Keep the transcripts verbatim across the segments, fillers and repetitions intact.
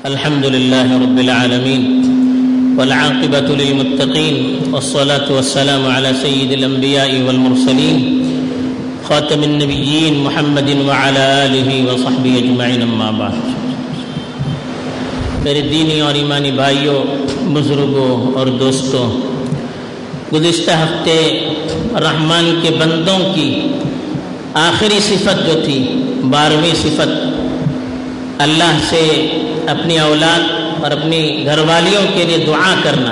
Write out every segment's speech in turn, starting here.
الحمد لله رب العالمين والعاقبة للمتقين والصلاة والسلام على سيد الأنبياء والمرسلين خاتم النبيين محمد وعلى آله وصحبه أجمعين أما بعد. میرے دینی اور ایمانی بھائیوں، بزرگوں اور دوستوں، گزشتہ ہفتے رحمان کے بندوں کی آخری صفت جو تھی، بارہویں صفت، اللہ سے اپنی اولاد اور اپنی گھر والیوں کے لیے دعا کرنا،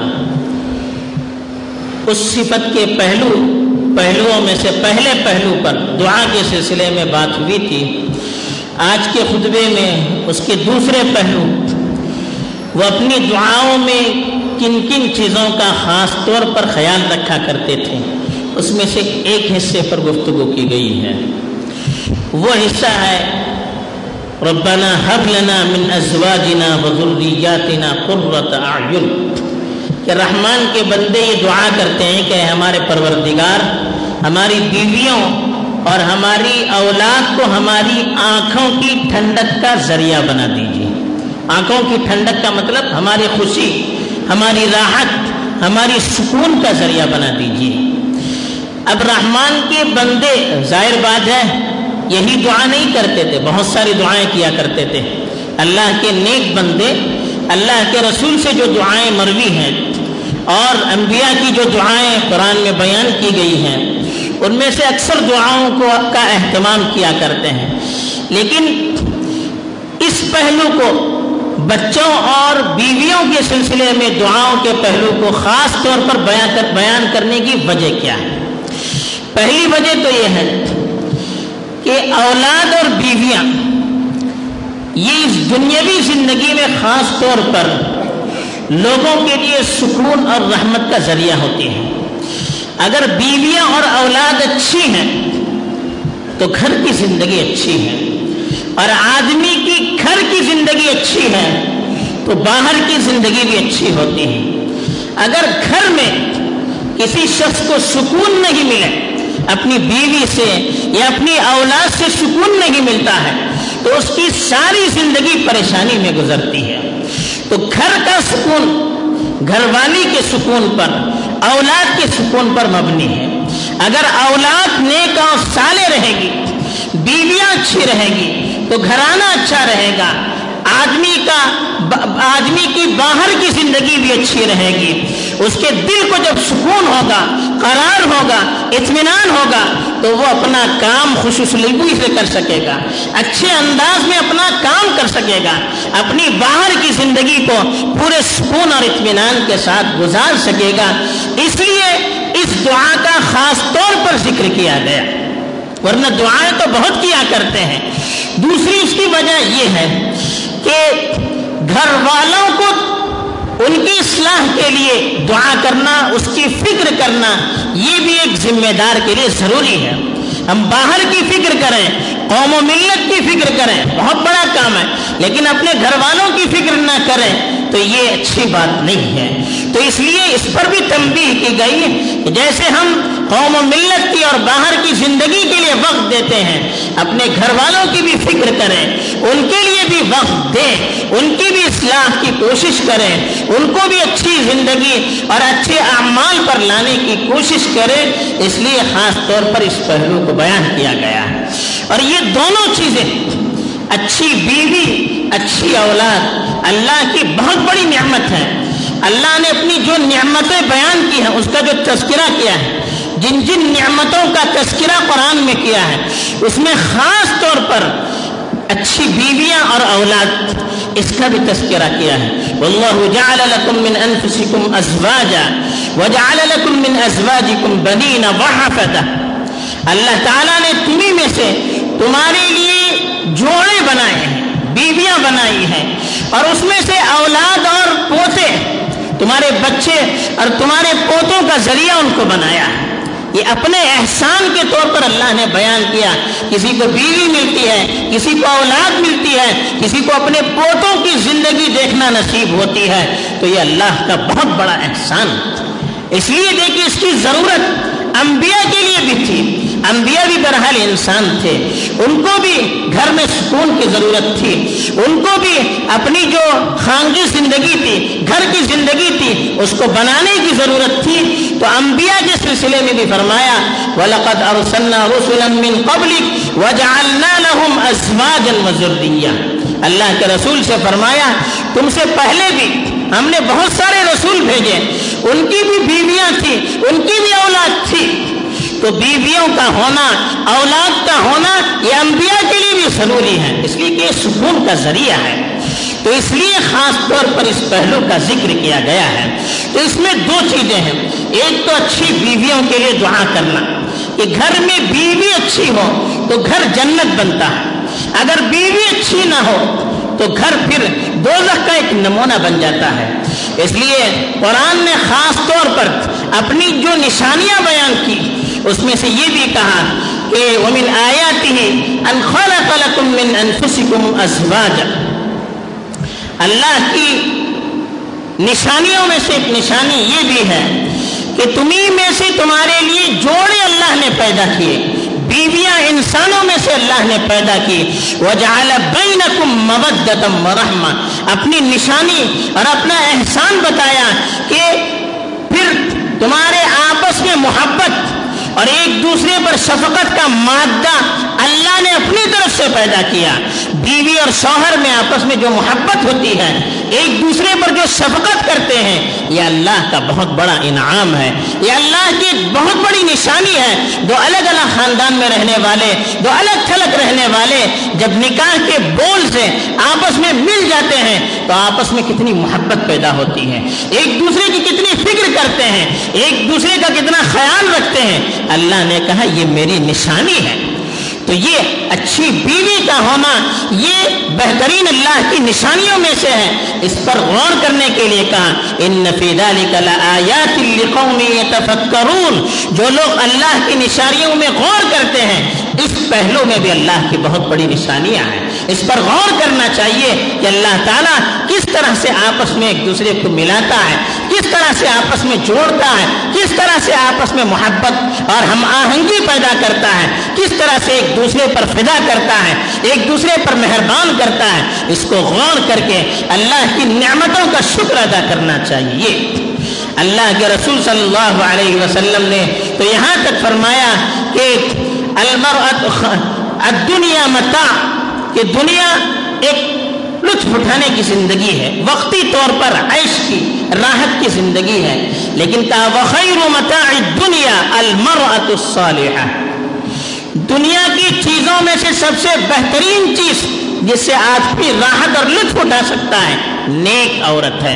اس صفت کے پہلو پہلوؤں میں سے پہلے پہلو پر دعا کے سلسلے میں بات ہوئی تھی. آج کے خطبے میں اس کے دوسرے پہلو، وہ اپنی دعاؤں میں کن کن چیزوں کا خاص طور پر خیال رکھا کرتے تھے، اس میں سے ایک حصے پر گفتگو کی گئی ہے. وہ حصہ ہے ربنا هب لنا من ازواجنا وذرياتنا قرۃ اعین، کہ رحمان کے بندے یہ دعا کرتے ہیں کہ ہمارے پروردگار ہماری بیویوں اور ہماری اولاد کو ہماری آنکھوں کی ٹھنڈک کا ذریعہ بنا دیجیے. آنکھوں کی ٹھنڈک کا مطلب ہماری خوشی، ہماری راحت، ہماری سکون کا ذریعہ بنا دیجیے. اب رحمان کے بندے ظاہر بات ہے یہی دعا نہیں کرتے تھے، بہت ساری دعائیں کیا کرتے تھے. اللہ کے نیک بندے اللہ کے رسول سے جو دعائیں مروی ہیں اور انبیاء کی جو دعائیں قرآن میں بیان کی گئی ہیں، ان میں سے اکثر دعاؤں کو کا اہتمام کیا کرتے ہیں. لیکن اس پہلو کو، بچوں اور بیویوں کے سلسلے میں دعاؤں کے پہلو کو خاص طور پر بیان کر بیان کرنے کی وجہ کیا ہے؟ پہلی وجہ تو یہ ہے کہ اولاد اور بیویاں یہ اس دنیاوی زندگی میں خاص طور پر لوگوں کے لیے سکون اور رحمت کا ذریعہ ہوتی ہیں. اگر بیویاں اور اولاد اچھی ہیں تو گھر کی زندگی اچھی ہے، اور آدمی کی گھر کی زندگی اچھی ہے تو باہر کی زندگی بھی اچھی ہوتی ہے. اگر گھر میں کسی شخص کو سکون نہیں ملے، اپنی بیوی سے یا اپنی اولاد سے سکون نہیں ملتا ہے تو اس کی ساری زندگی پریشانی میں گزرتی ہے. تو گھر کا سکون گھر والی کے سکون پر، اولاد کے سکون پر مبنی ہے. اگر اولاد نیک اور صالح رہے گی، بیویاں اچھی رہے گی تو گھرانہ اچھا رہے گا. آدمی کا آدمی کی باہر کی زندگی بھی اچھی رہے گی. اس کے دل کو جب سکون ہوگا، قرار ہوگا، اطمینان ہوگا تو وہ اپنا کام خوش اسلوبی سے کر سکے گا، اچھے انداز میں اپنا کام کر سکے گا، اپنی باہر کی زندگی کو پورے سکون اور اطمینان کے ساتھ گزار سکے گا. اس لیے اس دعا کا خاص طور پر ذکر کیا گیا، ورنہ دعائیں تو بہت کیا کرتے ہیں. دوسری اس کی وجہ یہ ہے کہ گھر والوں کو ان کی اصلاح کے لیے دعا کرنا، اس کی فکر کرنا، یہ بھی ایک ذمہ دار کے لیے ضروری ہے. ہم باہر کی فکر کریں، قوم و ملت کی فکر کریں، بہت بڑا کام ہے، لیکن اپنے گھر والوں کی فکر نہ کریں تو یہ اچھی بات نہیں ہے. تو اس لیے اس پر بھی تنبیہ کی گئی کہ جیسے ہم قوم و ملت کی اور باہر کی زندگی کے لیے وقت دیتے ہیں، اپنے گھر والوں کی بھی فکر کریں، ان کے لیے بھی وقت دیں، ان کی بھی اصلاح کی کوشش کریں، ان کو بھی اچھی زندگی اور اچھے اعمال پر لانے کی کوشش کریں. اس لیے خاص طور پر اس پہلو کو بیان کیا گیا ہے. اور یہ دونوں چیزیں، اچھی بیوی، اچھی اولاد، اللہ کی بہت بڑی نعمت ہے. اللہ نے اپنی جو نعمتیں بیان کی ہیں اس کا جو تذکرہ کیا ہے، جن جن نعمتوں کا تذکرہ قرآن میں کیا ہے، اس میں خاص طور پر اچھی بیویاں اور اولاد، اس کا بھی تذکرہ کیا ہے. واللہ جعل لکم من انفسکم ازواجا وجعل لکم من ازواجکم بنین وحفدہ. اللہ تعالیٰ نے تمہیں میں سے تمہارے لیے جوڑے بنائے ہیں، بیویاں بنائی ہیں، اور اس میں سے اولاد اور پوتے، تمہارے بچے اور تمہارے پوتوں کا ذریعہ ان کو بنایا ہے. یہ اپنے احسان کے طور پر اللہ نے بیان کیا. کسی کو بیوی ملتی ہے، کسی کو اولاد ملتی ہے، کسی کو اپنے پوتوں کی زندگی دیکھنا نصیب ہوتی ہے، تو یہ اللہ کا بہت بڑا احسان. اس لیے دیکھیے اس کی ضرورت انبیاء کے لیے بھی تھی. انبیاء بھی بہرحال انسان تھے، ان کو بھی گھر میں سکون کی ضرورت تھی، ان کو بھی अपनी जो खानगी जिंदगी थी, घर की जिंदगी थी, उसको बनाने की जरूरत थी। तो अंबिया के सिलसिले में भी फरमाया वलक़द अरसलना रुसुलन मिन क़ब्लिक वजअलना लहुम अज़वाजन व ज़ुर्रिय्या। अल्लाह के रसूल से फरमाया तुमसे पहले भी हमने बहुत सारे रसूल भेजे, उनकी भी बीवियां थी, उनकी भी औलाद थी। तो बीवियों का होना, औलाद का होना ये अंबिया के लिए भी जरूरी है, इसलिए कि ये सुकून का जरिया है। तो इसलिए खास तौर पर इस पहलू का जिक्र किया गया है। तो इसमें दो चीजें हैं, एक तो अच्छी बीवियों के लिए दुआ करना कि घर में बीवी अच्छी हो तो घर जन्नत बनता है, अगर बीवी अच्छी ना हो तो घर फिर दोज़ख का एक नमूना बन जाता है। इसलिए कुरान ने खास तौर पर अपनी जो निशानियां बयान की उसमें से ये भी कहा कि वमिन आयातिही अन खलक़ लकुम मिन अनफुसिकुम अज़वाजा। अल्लाह की निशानियों में से एक निशानी ये भी है कि तुम्ही में से तुम्हारे लिए जोड़े अल्लाह ने पैदा किए, बीवियां इंसानों में से अल्लाह ने पैदा की। वजअल बैनकुम मवद्दतम व रहमा, अपनी निशानी और अपना एहसान बताया कि फिर तुम्हारे आपस में मोहब्बत और एक दूसरे पर शफकत का मादा अल्लाह ने अपनी तरफ से पैदा किया। बीवी और शौहर में आपस में जो मोहब्बत होती है, एक दूसरे पर जो शफकत करते हैं, यह अल्लाह का बहुत बड़ा इनाम है, यह अल्लाह की एक बहुत बड़ी निशानी है। दो अलग अलग खानदान में रहने वाले, दो अलग थलग रहने वाले जब निकाह के बोल से आपस में मिल जाते हैं तो आपस में कितनी मोहब्बत पैदा होती है, एक दूसरे की कितनी फिक्र करते हैं, एक दूसरे का कितना ख्याल रखते हैं। अल्लाह ने कहा ये मेरी निशानी है। तो ये अच्छी बीवी का होना ये बेहतरीन अल्लाह की निशानियों में से है, इस पर गौर करने के लिए कहा इन्न फी ज़ालिका लआयातिन लिक़ौमिन यतफ़क्करून। जो लोग अल्लाह की निशानियों में गौर करते हैं, इस पहलू में भी अल्लाह की बहुत बड़ी निशानियां हैं, इस पर गौर करना चाहिए कि अल्लाह ताला किस तरह से आपस में एक दूसरे को मिलाता है, किस तरह से आपस में जोड़ता है, किस तरह से आपस में मोहब्बत और हम आहंगी पैदा करता है, किस तरह से एक दूसरे पर फिदा करता है, एक दूसरे पर मेहरबान करता है। इसको गौर करके अल्लाह की नेमतों का शुक्र अदा करना चाहिए। अल्लाह के रसूल सल्लल्लाहु अलैहि वसल्लम ने तो यहाँ तक फरमाया कि दुनिया मता, कि दुनिया एक लुत्फ उठाने की जिंदगी है, वक्ती तौर पर ऐश की राहत की जिंदगी है, लेकिन कहा वखैरु मताइ दुनिया अल मरअतु सालिहा। दुनिया की चीजों में से सबसे बेहतरीन चीज जिससे आदमी राहत और लुत्फ उठा सकता है, नेक औरत है।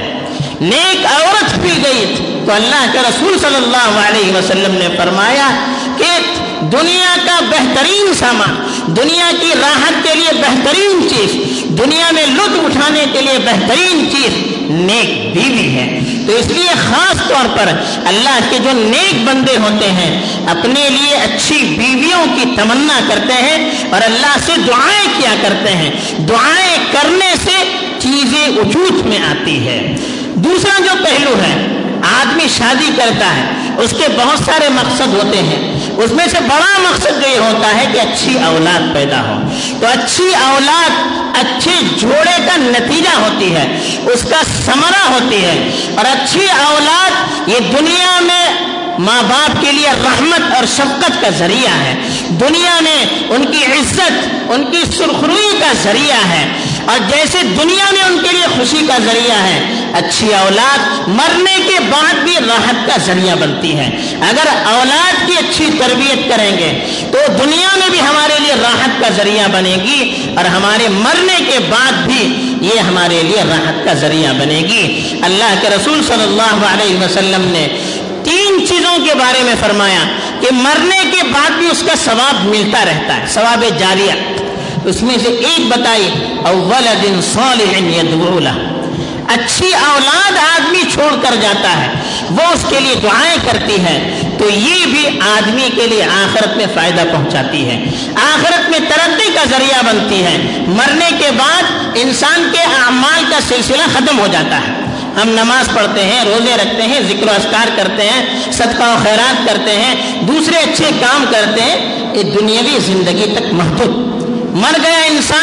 नेक औरत पी गई तो अल्लाह के रसूल सल्लल्लाहु अलैहि वसल्लम ने फरमाया कि दुनिया का बेहतरीन सामान, दुनिया की राहत के लिए बेहतरीन चीज, दुनिया में लुत्फ उठाने के लिए बेहतरीन चीज नेक बीवी है। तो इसलिए खास तौर पर अल्लाह के जो नेक बंदे होते हैं अपने लिए अच्छी बीवियों की तमन्ना करते हैं और अल्लाह से दुआएं किया करते हैं। दुआएं करने से चीजें वजूद में आती है। दूसरा जो पहलू है, आदमी शादी करता है, उसके बहुत सारे मकसद होते हैं, उसमें से बड़ा मकसद ये होता है कि अच्छी औलाद पैदा हो। तो अच्छी औलाद अच्छे जोड़े का नतीजा होती है, उसका समरा होती है। और अच्छी औलाद ये दुनिया में माँ बाप के लिए रहमत और शफकत का जरिया है, दुनिया में उनकी इज्जत, उनकी सुरखरुई का जरिया है, और जैसे दुनिया में उनके लिए खुशी का जरिया है, अच्छी औलाद मरने के बाद भी राहत का जरिया बनती है। अगर औलाद की अच्छी तरबियत करेंगे तो दुनिया में भी हमारे लिए राहत का जरिया बनेगी और हमारे मरने के बाद भी ये हमारे लिए राहत का जरिया बनेगी। अल्लाह के रसूल सल्लल्लाहु अलैहि वसल्लम ने तीन चीजों के बारे में फरमाया कि मरने के बाद भी उसका सवाब मिलता रहता है, सवाब जारिया। उसमें से एक बताई अव्वलदिन सालिहिन यदऊ लह, अच्छी औलाद आदमी छोड़कर जाता है, वो उसके लिए दुआएं करती है, तो ये भी आदमी के लिए आखिरत में फायदा पहुंचाती है, आखिरत में तरक्की का जरिया बनती है। मरने के बाद इंसान के अमाल का सिलसिला खत्म हो जाता है। हम नमाज पढ़ते हैं, रोजे रखते हैं, जिक्र अस्कार करते हैं, सदका और खैरात करते हैं, दूसरे अच्छे काम करते हैं, ये दुनियावी जिंदगी तक महदूद। मर गया इंसान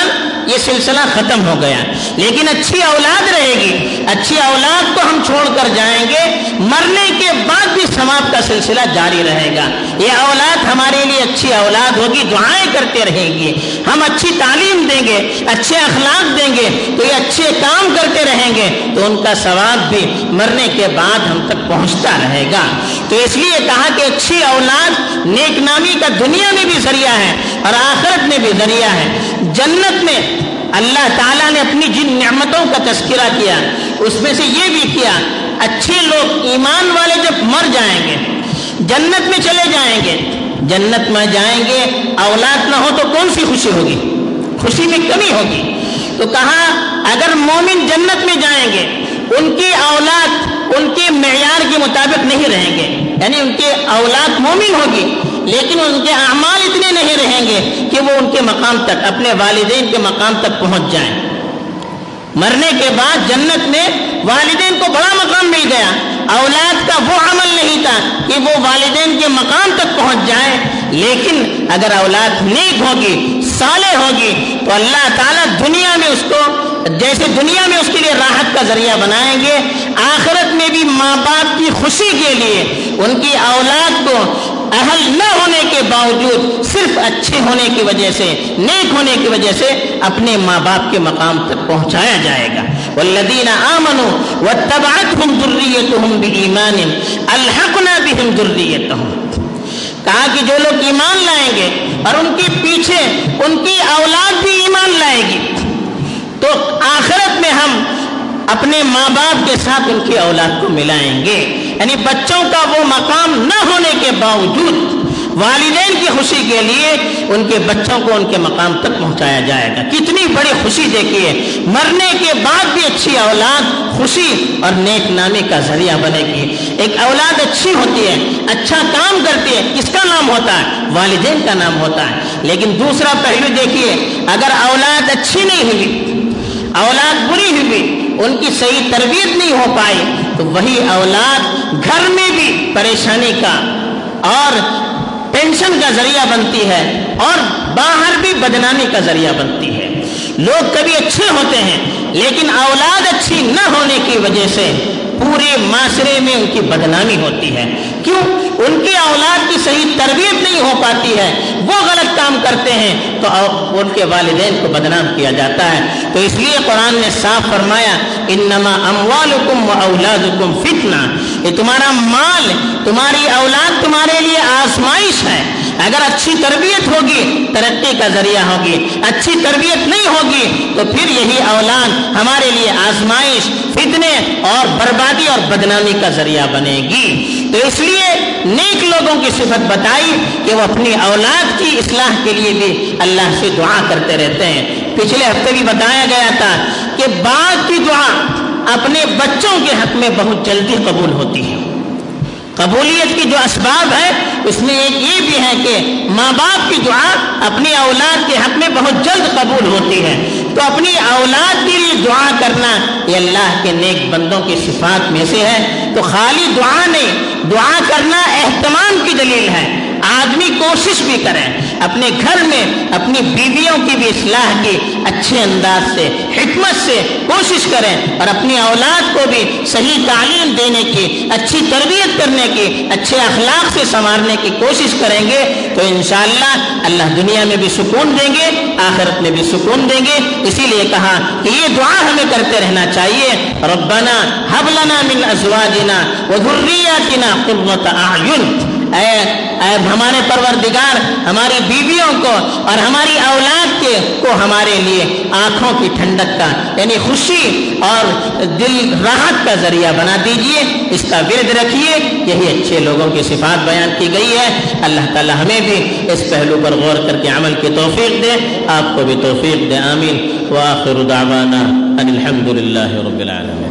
یہ سلسلہ ختم ہو گیا، لیکن اچھی اولاد رہے گی، اچھی اولاد کو ہم چھوڑ کر جائیں گے، مرنے کے بعد بھی ثواب کا سلسلہ جاری رہے گا۔ یہ اولاد ہمارے لیے اچھی اولاد ہوگی، دعائیں کرتے رہیں گی، ہم اچھی تعلیم دیں گے، اچھے اخلاق دیں گے تو یہ اچھے کام کرتے رہیں گے تو ان کا ثواب بھی مرنے کے بعد ہم تک پہنچتا رہے گا۔ تو اس لیے کہا کہ اچھی اولاد نیک نامی کا دنیا میں بھی ذریعہ ہے اور آخرت میں بھی ذریعہ ہے۔ جنت میں اللہ تعالیٰ نے اپنی جن نعمتوں کا تذکرہ کیا اس میں سے یہ بھی کیا، اچھے لوگ ایمان والے جب مر جائیں گے جنت میں چلے جائیں گے، جنت میں جائیں گے، اولاد نہ ہو تو کون سی خوشی ہوگی؟ خوشی میں کمی ہوگی۔ تو کہا اگر مومن جنت میں جائیں گے ان کی اولاد ان کے معیار کے مطابق نہیں رہیں گے، یعنی ان کے اولاد مومن ہوگی لیکن ان کے اعمال اتنے نہیں رہیں گے کہ وہ ان کے مقام تک، اپنے والدین کے مقام تک پہنچ جائیں۔ مرنے کے بعد جنت میں والدین کو بڑا مقام مل گیا، اولاد کا وہ عمل نہیں تھا کہ وہ والدین کے مقام تک پہنچ جائے، لیکن اگر اولاد نیک ہوگی، صالح ہوگی تو اللہ تعالیٰ دنیا میں اس کو جیسے دنیا میں اس کے لیے راحت کا ذریعہ بنائیں گے، آخرت میں بھی ماں باپ کی خوشی کے لیے ان کی اولاد کو اہل نہ ہونے کے باوجود صرف اچھے ہونے کی وجہ سے، نیک ہونے کی وجہ سے اپنے ماں باپ کے مقام تک پہنچایا جائے گا۔ والذین آمنوا واتبعتهم ذریتهم بایمان الحقنا بهم ذریتهم، کہا کہ جو لوگ ایمان لائیں گے اور ان کے پیچھے ان کی اولاد بھی ایمان لائے گی تو آخرت میں ہم اپنے ماں باپ کے ساتھ ان کی اولاد کو ملائیں گے، یعنی بچوں کا وہ مقام نہ ہونے کے باوجود والدین کی خوشی کے لیے ان کے بچوں کو ان کے مقام تک پہنچایا جائے گا۔ کتنی بڑی خوشی دیکھیے، مرنے کے بعد بھی اچھی اولاد خوشی اور نیک نامی کا ذریعہ بنے گی۔ ایک اولاد اچھی ہوتی ہے، اچھا کام کرتی ہے، کس کا نام ہوتا ہے؟ والدین کا نام ہوتا ہے۔ لیکن دوسرا پہلو دیکھیے، اگر اولاد اچھی نہیں ہوئی، اولاد بری ہوئی، ان کی صحیح تربیت نہیں ہو پائی تو وہی اولاد گھر میں بھی پریشانی کا اور ٹینشن کا ذریعہ بنتی ہے اور باہر بھی بدنامی کا ذریعہ بنتی ہے۔ لوگ کبھی اچھے ہوتے ہیں لیکن اولاد اچھی نہ ہونے کی وجہ سے پورے معاشرے میں ان کی بدنامی ہوتی ہے۔ کیوں؟ ان کی اولاد کی صحیح تربیت نہیں ہو پاتی ہے، وہ غلط کام کرتے ہیں تو ان کے والدین کو بدنام کیا جاتا ہے۔ تو اس لیے قرآن نے صاف فرمایا انما اموالکم و اولادکم فتنہ، یہ تمہارا مال، تمہاری اولاد تمہارے لیے آزمائش ہے۔ اگر اچھی تربیت ہوگی ترقی کا ذریعہ ہوگی، اچھی تربیت نہیں ہوگی تو پھر یہی اولاد ہمارے لیے آزمائش، فتنے اور بربادی اور بدنامی کا ذریعہ بنے گی۔ تو اس لیے نیک لوگوں کی صفت بتائی کہ وہ اپنی اولاد کی اصلاح کے لیے بھی اللہ سے دعا کرتے رہتے ہیں۔ پچھلے ہفتے بھی بتایا گیا تھا کہ بعض کی دعا اپنے بچوں کے حق میں بہت جلدی قبول ہوتی ہے۔ قبولیت کی جو اسباب ہے اس میں ایک یہ بھی ہے کہ ماں باپ کی دعا اپنی اولاد کے حق میں بہت جلد قبول ہوتی ہے۔ تو اپنی اولاد کے لیے دعا کرنا یہ اللہ کے نیک بندوں کی صفات میں سے ہے۔ تو خالی دعا نہیں، دعا کرنا اہتمام کی دلیل ہے۔ آدمی کوشش بھی کریں اپنے گھر میں اپنی بیویوں کی بھی اصلاح کی، اچھے انداز سے، حکمت سے کوشش کریں اور اپنی اولاد کو بھی صحیح تعلیم دینے کی، اچھی تربیت کرنے کی، اچھے اخلاق سے سنوارنے کی کوشش کریں گے تو انشاءاللہ اللہ دنیا میں بھی سکون دیں گے، آخرت میں بھی سکون دیں گے۔ اسی لیے کہا کہ یہ دعا ہمیں کرتے رہنا چاہیے، ربنا هب لنا من ازواجنا وذرياتنا قرة اعین، اے اے ہمارے پروردگار ہماری بیویوں کو اور ہماری اولاد کے کو ہمارے لیے آنکھوں کی ٹھنڈک کا، یعنی خوشی اور دل راحت کا ذریعہ بنا دیجئے، اس کا ورد رکھیے۔ یہی اچھے لوگوں کی صفات بیان کی گئی ہے۔ اللہ تعالی ہمیں بھی اس پہلو پر غور کر کے عمل کی توفیق دے، آپ کو بھی توفیق دے، آمین۔ وآخر دعوانا ان الحمد للہ رب العالمین۔